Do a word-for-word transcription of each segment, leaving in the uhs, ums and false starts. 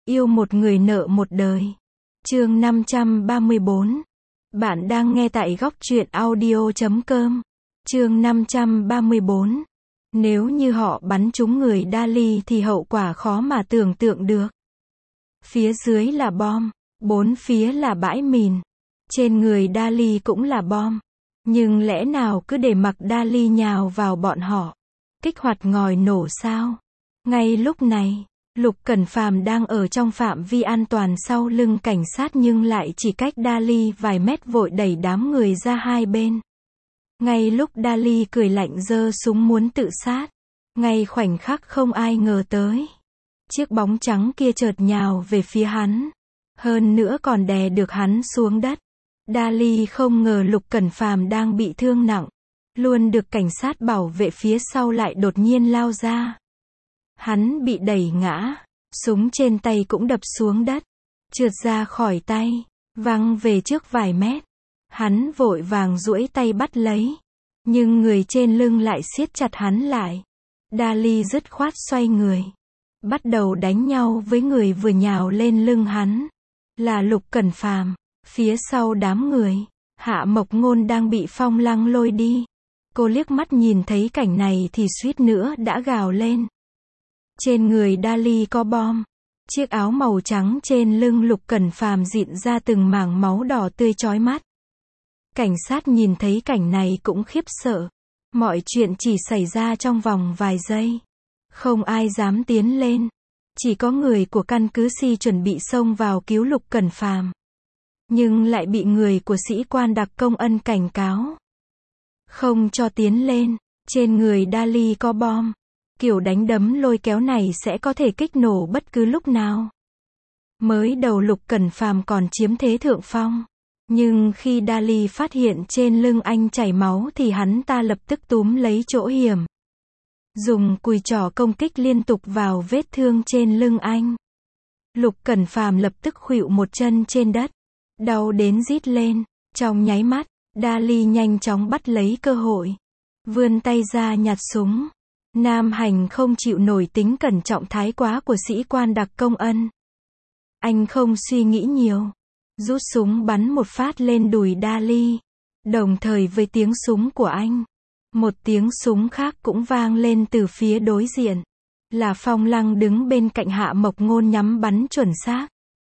Yêu một người nợ một đời. Chương năm trăm ba mươi bốn. Bạn đang nghe tại góc truyện audio chấm com. Chương năm trăm ba mươi bốn. Nếu như họ bắn trúng người Dali thì hậu quả khó mà tưởng tượng được. Phía dưới là bom, bốn phía là bãi mìn. Trên người Dali cũng là bom. Nhưng lẽ nào cứ để mặc Dali nhào vào bọn họ? Kích hoạt ngòi nổ sao? Ngay lúc này, Lục Cẩn Phàm đang ở trong phạm vi an toàn sau lưng cảnh sát nhưng lại chỉ cách Dali vài mét, vội đẩy đám người ra hai bên. Ngay lúc Dali cười lạnh giơ súng muốn tự sát, ngay khoảnh khắc không ai ngờ tới, chiếc bóng trắng kia chợt nhào về phía hắn, hơn nữa còn đè được hắn xuống đất. Dali không ngờ Lục Cẩn Phàm đang bị thương nặng, luôn được cảnh sát bảo vệ phía sau lại đột nhiên lao ra. Hắn bị đẩy ngã, súng trên tay cũng đập xuống đất, trượt ra khỏi tay, văng về trước vài mét. Hắn vội vàng duỗi tay bắt lấy, nhưng người trên lưng lại siết chặt hắn lại. Dali dứt khoát xoay người, bắt đầu đánh nhau với người vừa nhào lên lưng hắn, là Lục Cẩn Phàm. Phía sau đám người, Hạ Mộc Ngôn đang bị Phong Lăng lôi đi. Cô liếc mắt nhìn thấy cảnh này thì suýt nữa đã gào lên. Trên người Dali có bom. Chiếc áo màu trắng trên lưng Lục Cẩn Phàm rịn ra từng mảng máu đỏ tươi chói mắt. Cảnh sát nhìn thấy cảnh này cũng khiếp sợ. Mọi chuyện chỉ xảy ra trong vòng vài giây. Không ai dám tiến lên. Chỉ có người của căn cứ Si chuẩn bị xông vào cứu Lục Cẩn Phàm, nhưng lại bị người của sĩ quan đặc công Ân cảnh cáo. Không cho tiến lên, trên người Dali có bom. Kiểu đánh đấm lôi kéo này sẽ có thể kích nổ bất cứ lúc nào. Mới đầu Lục Cẩn Phàm còn chiếm thế thượng phong. Nhưng khi Dali phát hiện trên lưng anh chảy máu thì hắn ta lập tức túm lấy chỗ hiểm, dùng cùi trỏ công kích liên tục vào vết thương trên lưng anh. Lục Cẩn Phàm lập tức khuỵu một chân trên đất, đau đến rít lên. Trong nháy mắt, Dali nhanh chóng bắt lấy cơ hội, vươn tay ra nhặt súng. Nam Hành không chịu nổi tính cẩn trọng thái quá của sĩ quan đặc công Ân. Anh không suy nghĩ nhiều, rút súng bắn một phát lên đùi Dali. Đồng thời với tiếng súng của anh, một tiếng súng khác cũng vang lên từ phía đối diện. Là Phong Lăng đứng bên cạnh Hạ Mộc Ngôn nhắm bắn chuẩn xác.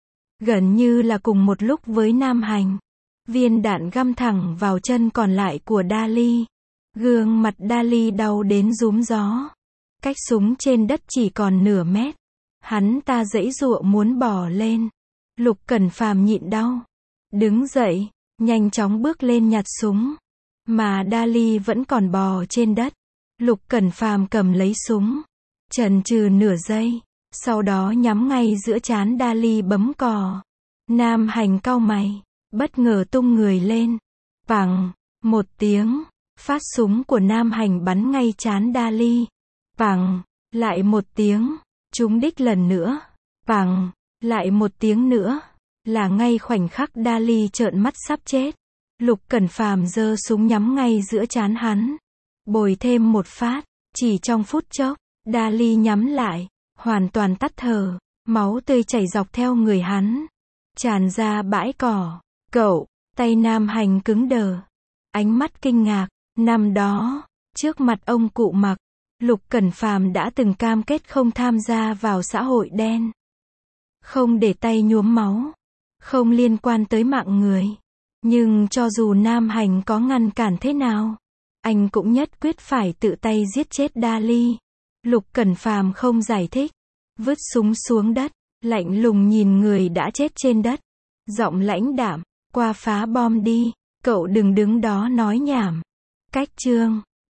Gần như là cùng một lúc với Nam Hành. Viên đạn găm thẳng vào chân còn lại của Dali. Gương mặt Dali đau đến rúm gió. Cách súng trên đất chỉ còn nửa mét. Hắn ta giãy giụa muốn bò lên. Lục Cẩn Phàm nhịn đau, đứng dậy, nhanh chóng bước lên nhặt súng. Mà Dali vẫn còn bò trên đất. Lục Cẩn Phàm cầm lấy súng, chần chừ nửa giây, sau đó nhắm ngay giữa trán Dali bấm cò. Nam Hành cau mày, bất ngờ tung người lên. Pằng, một tiếng, phát súng của Nam Hành bắn ngay trán Dali. Pằng, lại một tiếng, trúng đích lần nữa. Pằng, lại một tiếng nữa, là ngay khoảnh khắc Dali trợn mắt sắp chết. Lục Cẩn Phàm giơ súng nhắm ngay giữa trán hắn, bồi thêm một phát. Chỉ trong phút chốc, Dali nhắm lại, hoàn toàn tắt thở, máu tươi chảy dọc theo người hắn, tràn ra bãi cỏ. Cậu, tay Nam Hành cứng đờ, ánh mắt kinh ngạc. Năm đó, trước mặt ông cụ Mặc, Lục Cẩn Phàm đã từng cam kết không tham gia vào xã hội đen, không để tay nhuốm máu, không liên quan tới mạng người. Nhưng cho dù Nam Hành có ngăn cản thế nào, anh cũng nhất quyết phải tự tay giết chết Dali. Lục Cẩn Phàm không giải thích, vứt súng xuống đất, lạnh lùng nhìn người đã chết trên đất, giọng lãnh đạm, qua phá bom đi, cậu đừng đứng đó nói nhảm. Cách chương